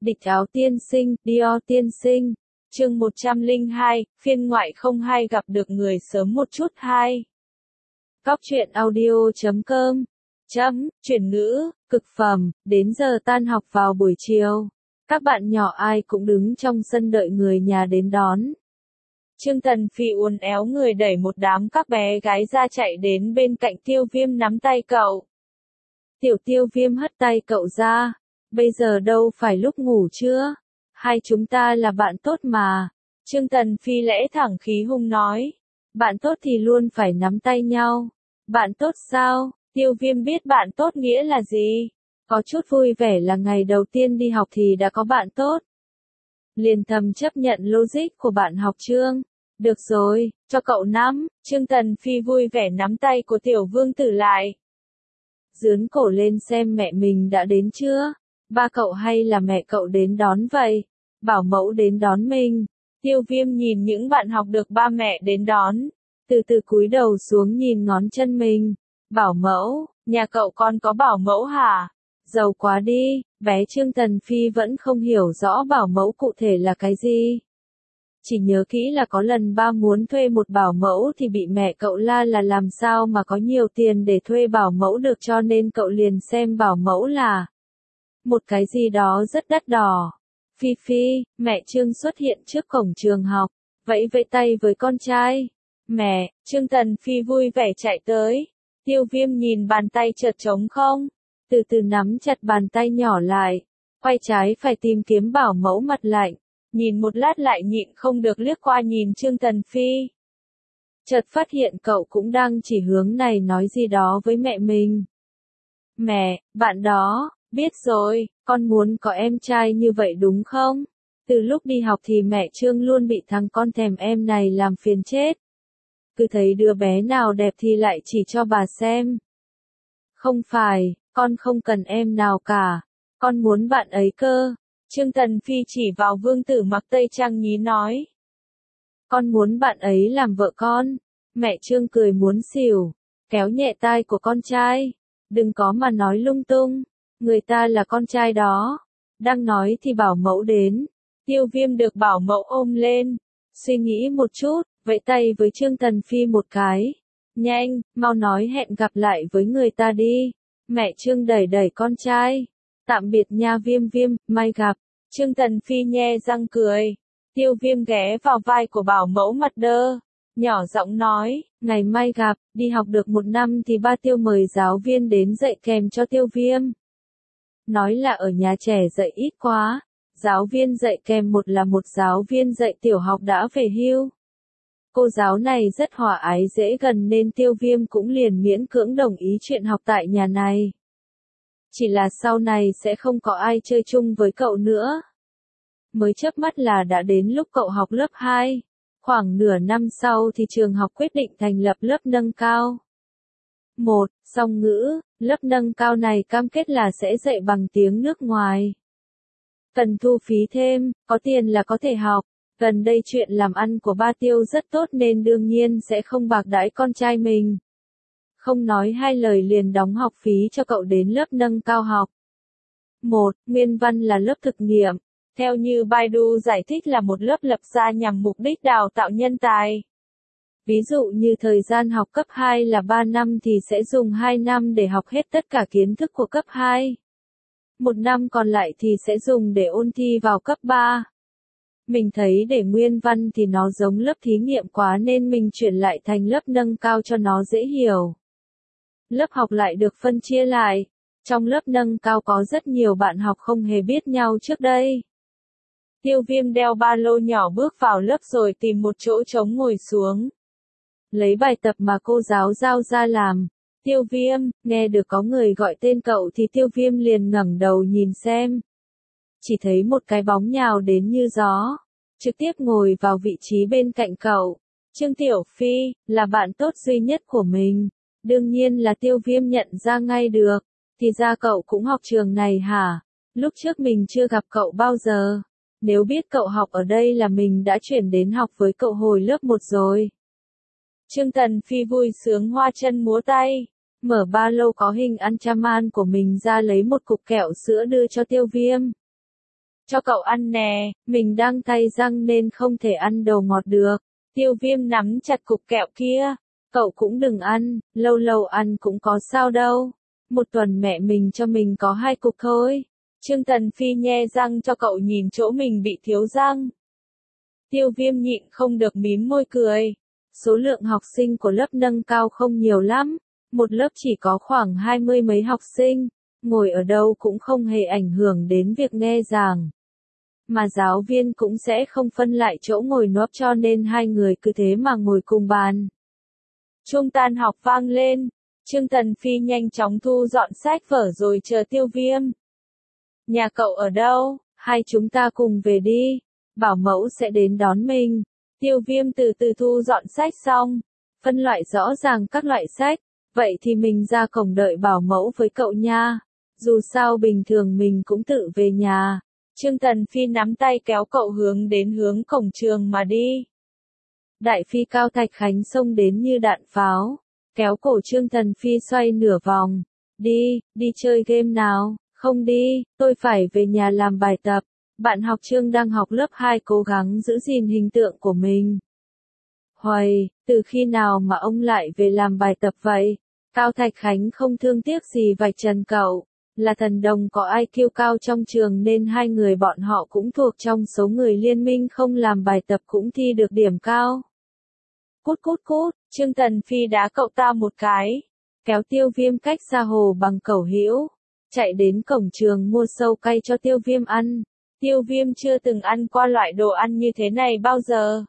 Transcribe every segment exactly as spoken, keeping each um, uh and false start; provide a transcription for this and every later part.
Địch áo tiên sinh, Dior tiên sinh. Chương một trăm lẻ hai, phiên ngoại không hai gặp được người sớm một chút hai. Góc truyện audio chấm com. Chấm, chuyển ngữ, cực phẩm, đến giờ tan học vào buổi chiều. Các bạn nhỏ ai cũng đứng trong sân đợi người nhà đến đón. Trương Tần Phi uốn éo người đẩy một đám các bé gái ra chạy đến bên cạnh Tiêu Viêm nắm tay cậu. Tiểu Tiêu Viêm hất tay cậu ra. Bây giờ đâu phải lúc ngủ chưa? Hai chúng ta là bạn tốt mà. Trương Tần Phi lẽ thẳng khí hung nói. Bạn tốt thì luôn phải nắm tay nhau. Bạn tốt sao? Tiêu Viêm biết bạn tốt nghĩa là gì? Có chút vui vẻ là ngày đầu tiên đi học thì đã có bạn tốt. Liền thầm chấp nhận logic của bạn học Trương. Được rồi, cho cậu nắm. Trương Tần Phi vui vẻ nắm tay của tiểu vương tử lại. Dướn cổ lên xem mẹ mình đã đến chưa? Ba cậu hay là mẹ cậu đến đón vậy? Bảo mẫu đến đón mình. Tiêu Viêm nhìn những bạn học được ba mẹ đến đón. Từ từ cúi đầu xuống nhìn ngón chân mình. Bảo mẫu, nhà cậu con có bảo mẫu hả? Giàu quá đi, bé Trương Tần Phi vẫn không hiểu rõ bảo mẫu cụ thể là cái gì. Chỉ nhớ kỹ là có lần ba muốn thuê một bảo mẫu thì bị mẹ cậu la là làm sao mà có nhiều tiền để thuê bảo mẫu được, cho nên cậu liền xem bảo mẫu là một cái gì đó rất đắt đỏ. Phi Phi, mẹ Trương xuất hiện trước cổng trường học, vẫy vẫy tay với con trai. Mẹ, Trương Tần Phi vui vẻ chạy tới. Tiêu Viêm nhìn bàn tay chợt trống không, từ từ nắm chặt bàn tay nhỏ lại, quay trái phải tìm kiếm bảo mẫu mặt lạnh, nhìn một lát lại nhịn không được liếc qua nhìn Trương Tần Phi. Chợt phát hiện cậu cũng đang chỉ hướng này nói gì đó với mẹ mình. Mẹ, bạn đó, biết rồi, con muốn có em trai như vậy đúng không? Từ lúc đi học thì mẹ Trương luôn bị thằng con thèm em này làm phiền chết. Cứ thấy đứa bé nào đẹp thì lại chỉ cho bà xem. Không phải, con không cần em nào cả, con muốn bạn ấy cơ. Trương Tần Phi chỉ vào vương tử mặc tây trang nhí nói. Con muốn bạn ấy làm vợ con. Mẹ Trương cười muốn xỉu, kéo nhẹ tai của con trai. Đừng có mà nói lung tung, người ta là con trai đó. Đang nói thì bảo mẫu đến. Tiêu Viêm được bảo mẫu ôm lên, suy nghĩ một chút, vẫy tay với Trương Tần Phi một cái. Nhanh, mau nói hẹn gặp lại với người ta đi. Mẹ Trương đẩy đẩy con trai. Tạm biệt nha Viêm Viêm, mai gặp. Trương Tần Phi nhe răng cười. Tiêu Viêm ghé vào vai của bảo mẫu mặt đơ, nhỏ giọng nói, ngày mai gặp. Đi học được một năm thì ba Tiêu mời giáo viên đến dạy kèm cho Tiêu Viêm. Nói là ở nhà trẻ dạy ít quá. Giáo viên dạy kèm một là một giáo viên dạy tiểu học đã về hưu. Cô giáo này rất hòa ái dễ gần nên Tiêu Viêm cũng liền miễn cưỡng đồng ý chuyện học tại nhà này. Chỉ là sau này sẽ không có ai chơi chung với cậu nữa. Mới chớp mắt là đã đến lúc cậu học lớp hai. Khoảng nửa năm sau thì trường học quyết định thành lập lớp nâng cao. Một, song ngữ, lớp nâng cao này cam kết là sẽ dạy bằng tiếng nước ngoài. Cần thu phí thêm, có tiền là có thể học. Gần đây chuyện làm ăn của ba Tiêu rất tốt nên đương nhiên sẽ không bạc đãi con trai mình. Không nói hai lời liền đóng học phí cho cậu đến lớp nâng cao học. Một, Nguyên văn là lớp thực nghiệm. Theo như Baidu giải thích là một lớp lập ra nhằm mục đích đào tạo nhân tài. Ví dụ như thời gian học cấp hai là ba năm thì sẽ dùng hai năm để học hết tất cả kiến thức của cấp hai. Một năm còn lại thì sẽ dùng để ôn thi vào cấp ba. Mình thấy để nguyên văn thì nó giống lớp thí nghiệm quá nên mình chuyển lại thành lớp nâng cao cho nó dễ hiểu. Lớp học lại được phân chia lại. Trong lớp nâng cao có rất nhiều bạn học không hề biết nhau trước đây. Tiêu Viêm đeo ba lô nhỏ bước vào lớp rồi tìm một chỗ trống ngồi xuống. Lấy bài tập mà cô giáo giao ra làm. Tiêu Viêm, nghe được có người gọi tên cậu thì Tiêu Viêm liền ngẩng đầu nhìn xem. Chỉ thấy một cái bóng nhào đến như gió, trực tiếp ngồi vào vị trí bên cạnh cậu. Trương Tiểu Phi, là bạn tốt duy nhất của mình. Đương nhiên là Tiêu Viêm nhận ra ngay được. Thì ra cậu cũng học trường này hả? Lúc trước mình chưa gặp cậu bao giờ. Nếu biết cậu học ở đây là mình đã chuyển đến học với cậu hồi lớp một rồi. Trương Tần Phi vui sướng hoa chân múa tay. Mở ba lô có hình Anchaman của mình ra lấy một cục kẹo sữa đưa cho Tiêu Viêm. cho cậu ăn nè, mình đang tay răng nên không thể ăn đồ ngọt được. Tiêu Viêm nắm chặt cục kẹo kia, cậu cũng đừng ăn, lâu lâu ăn cũng có sao đâu. Một tuần mẹ mình cho mình có hai cục thôi. Trương Tần Phi nhe răng cho cậu nhìn chỗ mình bị thiếu răng. Tiêu Viêm nhịn không được mím môi cười. Số lượng học sinh của lớp nâng cao không nhiều lắm, một lớp chỉ có khoảng hai mươi mấy học sinh, ngồi ở đâu cũng không hề ảnh hưởng đến việc nghe giảng. Mà giáo viên cũng sẽ không phân lại chỗ ngồi nóp cho nên hai người cứ thế mà ngồi cùng bàn. Chuông tan học vang lên, Trương Tần Phi nhanh chóng thu dọn sách vở rồi chờ Tiêu Viêm. Nhà cậu ở đâu? Hai chúng ta cùng về đi, bảo mẫu sẽ đến đón mình. Tiêu Viêm từ từ thu dọn sách xong, phân loại rõ ràng các loại sách, vậy thì mình ra cổng đợi bảo mẫu với cậu nha. Dù sao bình thường mình cũng tự về nhà. Trương Tần Phi nắm tay kéo cậu hướng đến hướng cổng trường mà đi. Đại phi Cao Thạch Khánh xông đến như đạn pháo, kéo cổ Trương Tần Phi xoay nửa vòng. Đi, đi chơi game nào, không đi, tôi phải về nhà làm bài tập. Bạn học Trương đang học lớp hai cố gắng giữ gìn hình tượng của mình. Hoài, từ khi nào mà ông lại về làm bài tập vậy? Cao Thạch Khánh không thương tiếc gì vạch trần cậu. Là thần đồng có i kiu cao trong trường nên hai người bọn họ cũng thuộc trong số người liên minh không làm bài tập cũng thi được điểm cao. Cút cút cút, Trương Tần Phi đá cậu ta một cái, kéo Tiêu Viêm cách xa hồ bằng cẩu hữu, chạy đến cổng trường mua sâu cay cho Tiêu Viêm ăn. Tiêu Viêm chưa từng ăn qua loại đồ ăn như thế này bao giờ.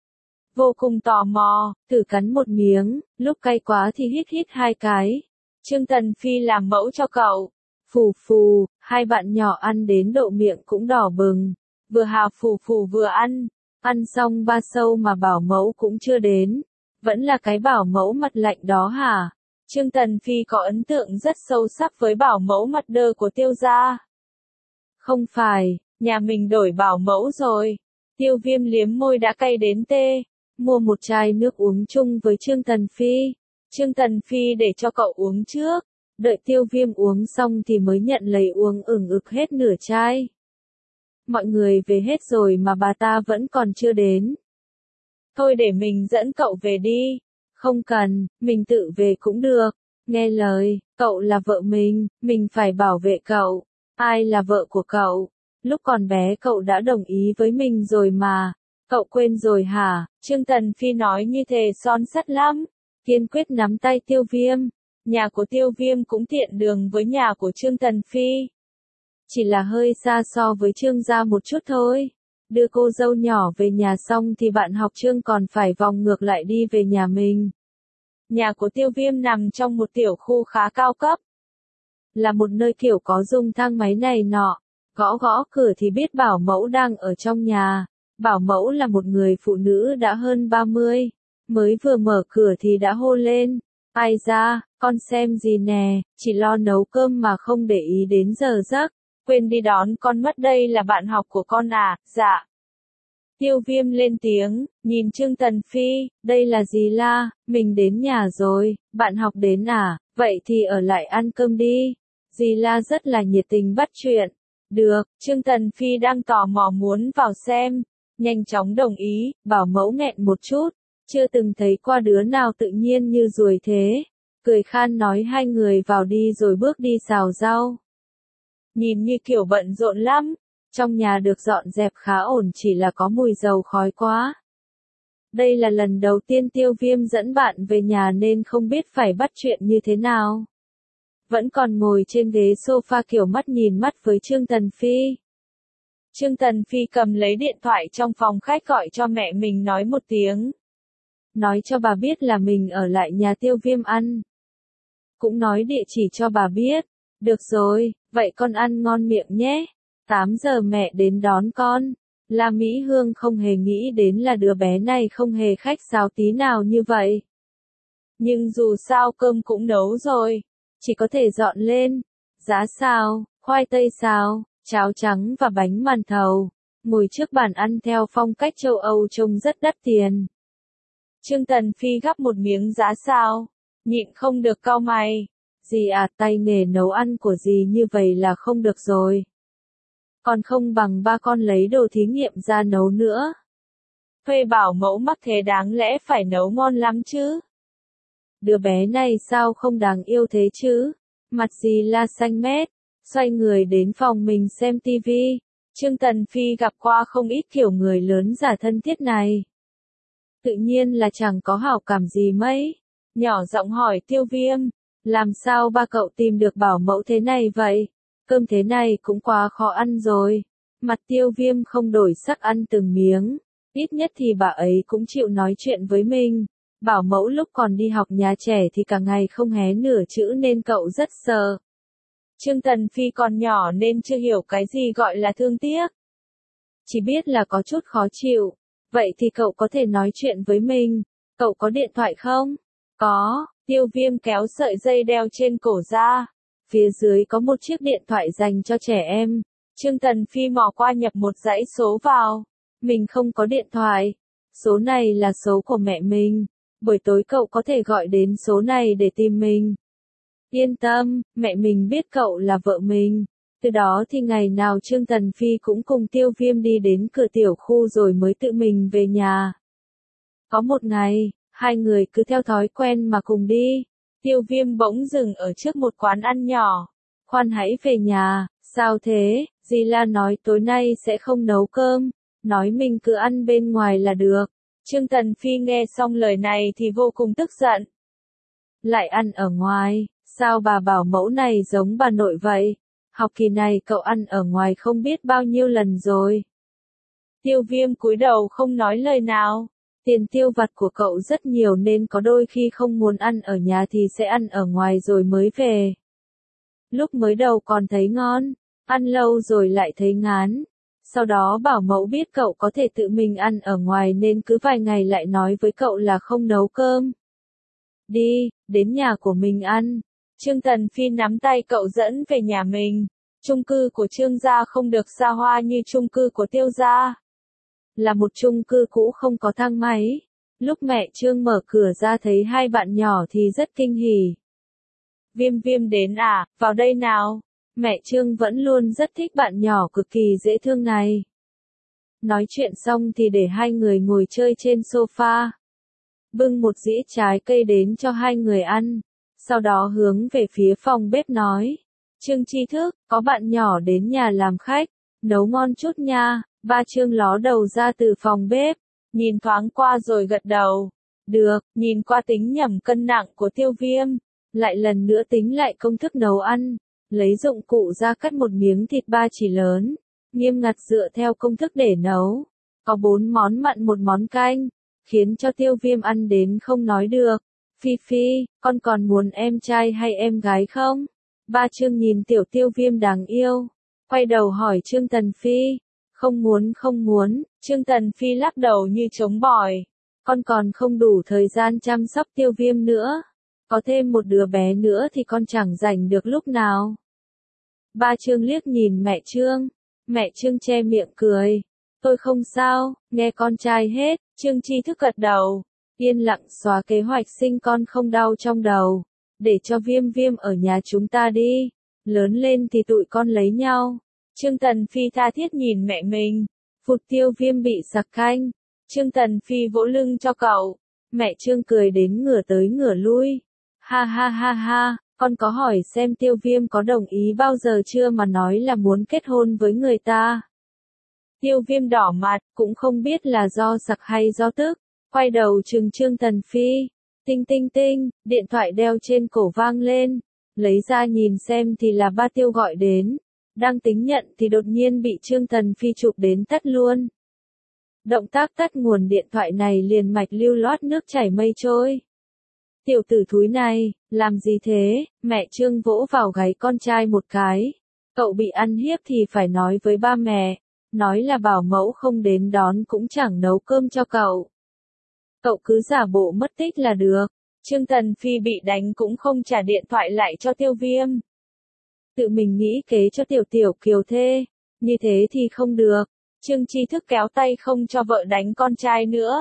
Vô cùng tò mò, thử cắn một miếng, lúc cay quá thì hít hít hai cái. Trương Tần Phi làm mẫu cho cậu. Phù phù, hai bạn nhỏ ăn đến độ miệng cũng đỏ bừng. Vừa hào phù phù vừa ăn. Ăn xong ba sâu mà bảo mẫu cũng chưa đến. Vẫn là cái bảo mẫu mặt lạnh đó hả? Trương Tần Phi có ấn tượng rất sâu sắc với bảo mẫu mặt đơ của Tiêu gia. Không phải, nhà mình đổi bảo mẫu rồi. Tiêu Viêm liếm môi đã cay đến tê. Mua một chai nước uống chung với Trương Tần Phi. Trương Tần Phi để cho cậu uống trước. Đợi Tiêu Viêm uống xong thì mới nhận lấy uống ửng ực hết nửa chai. Mọi người về hết rồi mà bà ta vẫn còn chưa đến. Thôi để mình dẫn cậu về đi. Không cần, mình tự về cũng được. Nghe lời, cậu là vợ mình, mình phải bảo vệ cậu. Ai là vợ của cậu? Lúc còn bé cậu đã đồng ý với mình rồi mà. Cậu quên rồi hả? Trương Tần Phi nói như thề son sắt lắm. Kiên quyết nắm tay Tiêu Viêm. Nhà của Tiêu Viêm cũng tiện đường với nhà của Trương Tần Phi. Chỉ là hơi xa so với Trương gia một chút thôi. Đưa cô dâu nhỏ về nhà xong thì bạn học Trương còn phải vòng ngược lại đi về nhà mình. Nhà của Tiêu Viêm nằm trong một tiểu khu khá cao cấp. Là một nơi kiểu có dùng thang máy này nọ. Gõ gõ cửa thì biết bảo mẫu đang ở trong nhà. Bảo mẫu là một người phụ nữ đã hơn ba mươi. Mới vừa mở cửa thì đã hô lên. Ai ra, con xem gì nè, chỉ lo nấu cơm mà không để ý đến giờ giấc. Quên đi đón con mất, đây là bạn học của con à? Dạ. Tiêu Viêm lên tiếng, nhìn Trương Tần Phi, đây là gì la, mình đến nhà rồi, bạn học đến à, vậy thì ở lại ăn cơm đi. Dì La rất là nhiệt tình bắt chuyện. Được, Trương Tần Phi đang tò mò muốn vào xem. Nhanh chóng đồng ý, bảo mẫu nghẹn một chút. Chưa từng thấy qua đứa nào tự nhiên như ruồi thế. Cười khan nói hai người vào đi rồi bước đi xào rau. Nhìn như kiểu bận rộn lắm. Trong nhà được dọn dẹp khá ổn, chỉ là có mùi dầu khói quá. Đây là lần đầu tiên Tiêu Viêm dẫn bạn về nhà nên không biết phải bắt chuyện như thế nào. Vẫn còn ngồi trên ghế sofa kiểu mắt nhìn mắt với Trương Tần Phi. Trương Tần Phi cầm lấy điện thoại trong phòng khách gọi cho mẹ mình nói một tiếng. Nói cho bà biết là mình ở lại nhà Tiêu Viêm ăn. Cũng nói địa chỉ cho bà biết. Được rồi, vậy con ăn ngon miệng nhé. tám giờ mẹ đến đón con. La Mỹ Hương không hề nghĩ đến là đứa bé này không hề khách sáo tí nào như vậy. Nhưng dù sao cơm cũng nấu rồi. Chỉ có thể dọn lên. Giá xào, khoai tây xào, cháo trắng và bánh màn thầu. Ngồi trước bàn ăn theo phong cách châu Âu trông rất đắt tiền. Trương Tần Phi gắp một miếng giá xào. Nhịn không được cau mày. Dì à, tay nghề nấu ăn của dì như vậy là không được rồi. Còn không bằng ba con lấy đồ thí nghiệm ra nấu nữa. Thuê bảo mẫu mắc thế đáng lẽ phải nấu ngon lắm chứ. Đứa bé này sao không đáng yêu thế chứ? Mặt gì la xanh mét, xoay người đến phòng mình xem tivi. Trương Tần Phi gặp qua không ít kiểu người lớn giả thân thiết này. Tự nhiên là chẳng có hảo cảm gì mấy. Nhỏ giọng hỏi Tiêu Viêm, làm sao ba cậu tìm được bảo mẫu thế này vậy? Cơm thế này cũng quá khó ăn rồi. Mặt Tiêu Viêm không đổi sắc ăn từng miếng. Ít nhất thì bà ấy cũng chịu nói chuyện với mình. Bảo mẫu lúc còn đi học nhà trẻ thì cả ngày không hé nửa chữ nên cậu rất sợ. Trương Tần Phi còn nhỏ nên chưa hiểu cái gì gọi là thương tiếc. Chỉ biết là có chút khó chịu. Vậy thì cậu có thể nói chuyện với mình. Cậu có điện thoại không? Có. Tiêu Viêm kéo sợi dây đeo trên cổ ra. Phía dưới có một chiếc điện thoại dành cho trẻ em. Trương Tần Phi mò qua nhập một dãy số vào. Mình không có điện thoại. Số này là số của mẹ mình. Buổi tối cậu có thể gọi đến số này để tìm mình. Yên tâm, mẹ mình biết cậu là vợ mình. Từ đó thì ngày nào Trương Tần Phi cũng cùng Tiêu Viêm đi đến cửa tiểu khu rồi mới tự mình về nhà. Có một ngày, hai người cứ theo thói quen mà cùng đi. Tiêu Viêm bỗng dừng ở trước một quán ăn nhỏ. Khoan hãy về nhà, sao thế? Dì La nói tối nay sẽ không nấu cơm, nói mình cứ ăn bên ngoài là được. Trương Tần Phi nghe xong lời này thì vô cùng tức giận. Lại ăn ở ngoài, sao bà bảo mẫu này giống bà nội vậy? Học kỳ này cậu ăn ở ngoài không biết bao nhiêu lần rồi. Tiêu Viêm cúi đầu không nói lời nào. Tiền tiêu vặt của cậu rất nhiều nên có đôi khi không muốn ăn ở nhà thì sẽ ăn ở ngoài rồi mới về. Lúc mới đầu còn thấy ngon, ăn lâu rồi lại thấy ngán. Sau đó bảo mẫu biết cậu có thể tự mình ăn ở ngoài nên cứ vài ngày lại nói với cậu là không nấu cơm. Đi, đến nhà của mình ăn. Trương Tần Phi nắm tay cậu dẫn về nhà mình. Chung cư của Trương gia không được xa hoa như chung cư của Tiêu gia. Là một chung cư cũ không có thang máy. Lúc mẹ Trương mở cửa ra thấy hai bạn nhỏ thì rất kinh hỉ. Viêm Viêm đến à, vào đây nào. Mẹ Trương vẫn luôn rất thích bạn nhỏ cực kỳ dễ thương này. Nói chuyện xong thì để hai người ngồi chơi trên sofa. Bưng một dĩa trái cây đến cho hai người ăn. Sau đó hướng về phía phòng bếp nói. Trương Tri Thức, có bạn nhỏ đến nhà làm khách. Nấu ngon chút nha. Ba Trương ló đầu ra từ phòng bếp. Nhìn thoáng qua rồi gật đầu. Được, nhìn qua tính nhẩm cân nặng của Tiêu Viêm. Lại lần nữa tính lại công thức nấu ăn. Lấy dụng cụ ra cắt một miếng thịt ba chỉ lớn. Nghiêm ngặt dựa theo công thức để nấu. Có bốn món mặn một món canh. Khiến cho Tiêu Viêm ăn đến không nói được. Phi Phi, con còn muốn em trai hay em gái không? Ba Trương nhìn tiểu Tiêu Viêm đáng yêu. Quay đầu hỏi Trương Tần Phi. Không muốn không muốn, Trương Tần Phi lắc đầu như trống bỏi. Con còn không đủ thời gian chăm sóc Tiêu Viêm nữa. Có thêm một đứa bé nữa thì con chẳng rảnh được lúc nào. Ba Trương liếc nhìn mẹ Trương. Mẹ Trương che miệng cười. Tôi không sao, nghe con trai hết. Trương Tri Thức gật đầu. Yên lặng xóa kế hoạch sinh con không đau trong đầu. Để cho Viêm Viêm ở nhà chúng ta đi. Lớn lên thì tụi con lấy nhau. Trương Tần Phi tha thiết nhìn mẹ mình. Phụt Tiêu Viêm bị sặc canh. Trương Tần Phi vỗ lưng cho cậu. Mẹ Trương cười đến ngửa tới ngửa lui. Ha ha ha ha, con có hỏi xem Tiêu Viêm có đồng ý bao giờ chưa mà nói là muốn kết hôn với người ta. Tiêu Viêm đỏ mặt, cũng không biết là do sặc hay do tức. Quay đầu trừng Trương Tần Phi. Tinh tinh tinh, điện thoại đeo trên cổ vang lên. Lấy ra nhìn xem thì là ba Tiêu gọi đến. Đang tính nhận thì đột nhiên bị Trương Tần Phi chụp đến tắt luôn. Động tác tắt nguồn điện thoại này liền mạch lưu loát nước chảy mây trôi. Tiểu tử thúi này, làm gì thế? Mẹ Trương vỗ vào gáy con trai một cái. Cậu bị ăn hiếp thì phải nói với ba mẹ. Nói là bảo mẫu không đến đón cũng chẳng nấu cơm cho cậu. Cậu cứ giả bộ mất tích là được. Trương Tần Phi bị đánh cũng không trả điện thoại lại cho Tiêu Viêm. Tự mình nghĩ kế cho tiểu tiểu kiều thê. Như thế thì không được. Trương Tri Thức kéo tay không cho vợ đánh con trai nữa.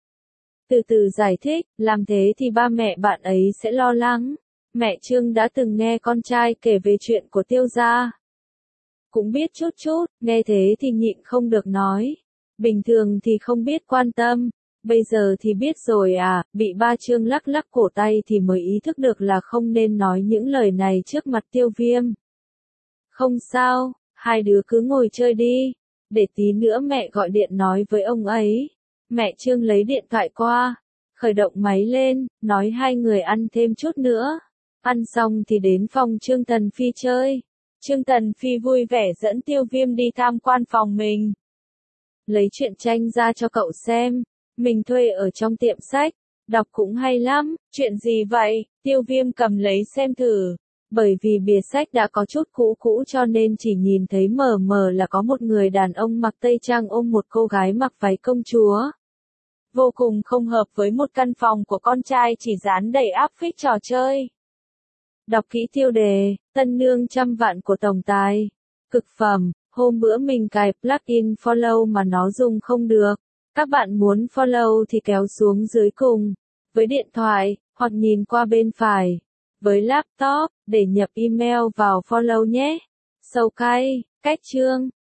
Từ từ giải thích, làm thế thì ba mẹ bạn ấy sẽ lo lắng. Mẹ Trương đã từng nghe con trai kể về chuyện của Tiêu gia. cũng biết chút chút, nghe thế thì nhịn không được nói. Bình thường thì không biết quan tâm, bây giờ thì biết rồi à, bị ba Trương lắc lắc cổ tay thì mới ý thức được là không nên nói những lời này trước mặt Tiêu Viêm. Không sao, hai đứa cứ ngồi chơi đi, để tí nữa mẹ gọi điện nói với ông ấy. Mẹ Trương lấy điện thoại qua, khởi động máy lên, nói hai người ăn thêm chút nữa. Ăn xong thì đến phòng Trương Tần Phi chơi. Trương Tần Phi vui vẻ dẫn Tiêu Viêm đi tham quan phòng mình. Lấy truyện tranh ra cho cậu xem, mình thuê ở trong tiệm sách, đọc cũng hay lắm. Chuyện gì vậy? Tiêu Viêm cầm lấy xem thử. Bởi vì bìa sách đã có chút cũ cũ cho nên chỉ nhìn thấy mờ mờ là có một người đàn ông mặc tây trang ôm một cô gái mặc váy công chúa. Vô cùng không hợp với một căn phòng của con trai chỉ dán đầy áp phích trò chơi. Đọc kỹ tiêu đề, tân nương trăm vạn của tổng tài. Cực phẩm, hôm bữa mình cài plugin follow mà nó dùng không được. Các bạn muốn follow thì kéo xuống dưới cùng. Với điện thoại, hoặc nhìn qua bên phải. Với laptop, để nhập email vào follow nhé. Sâu cay, cách chương.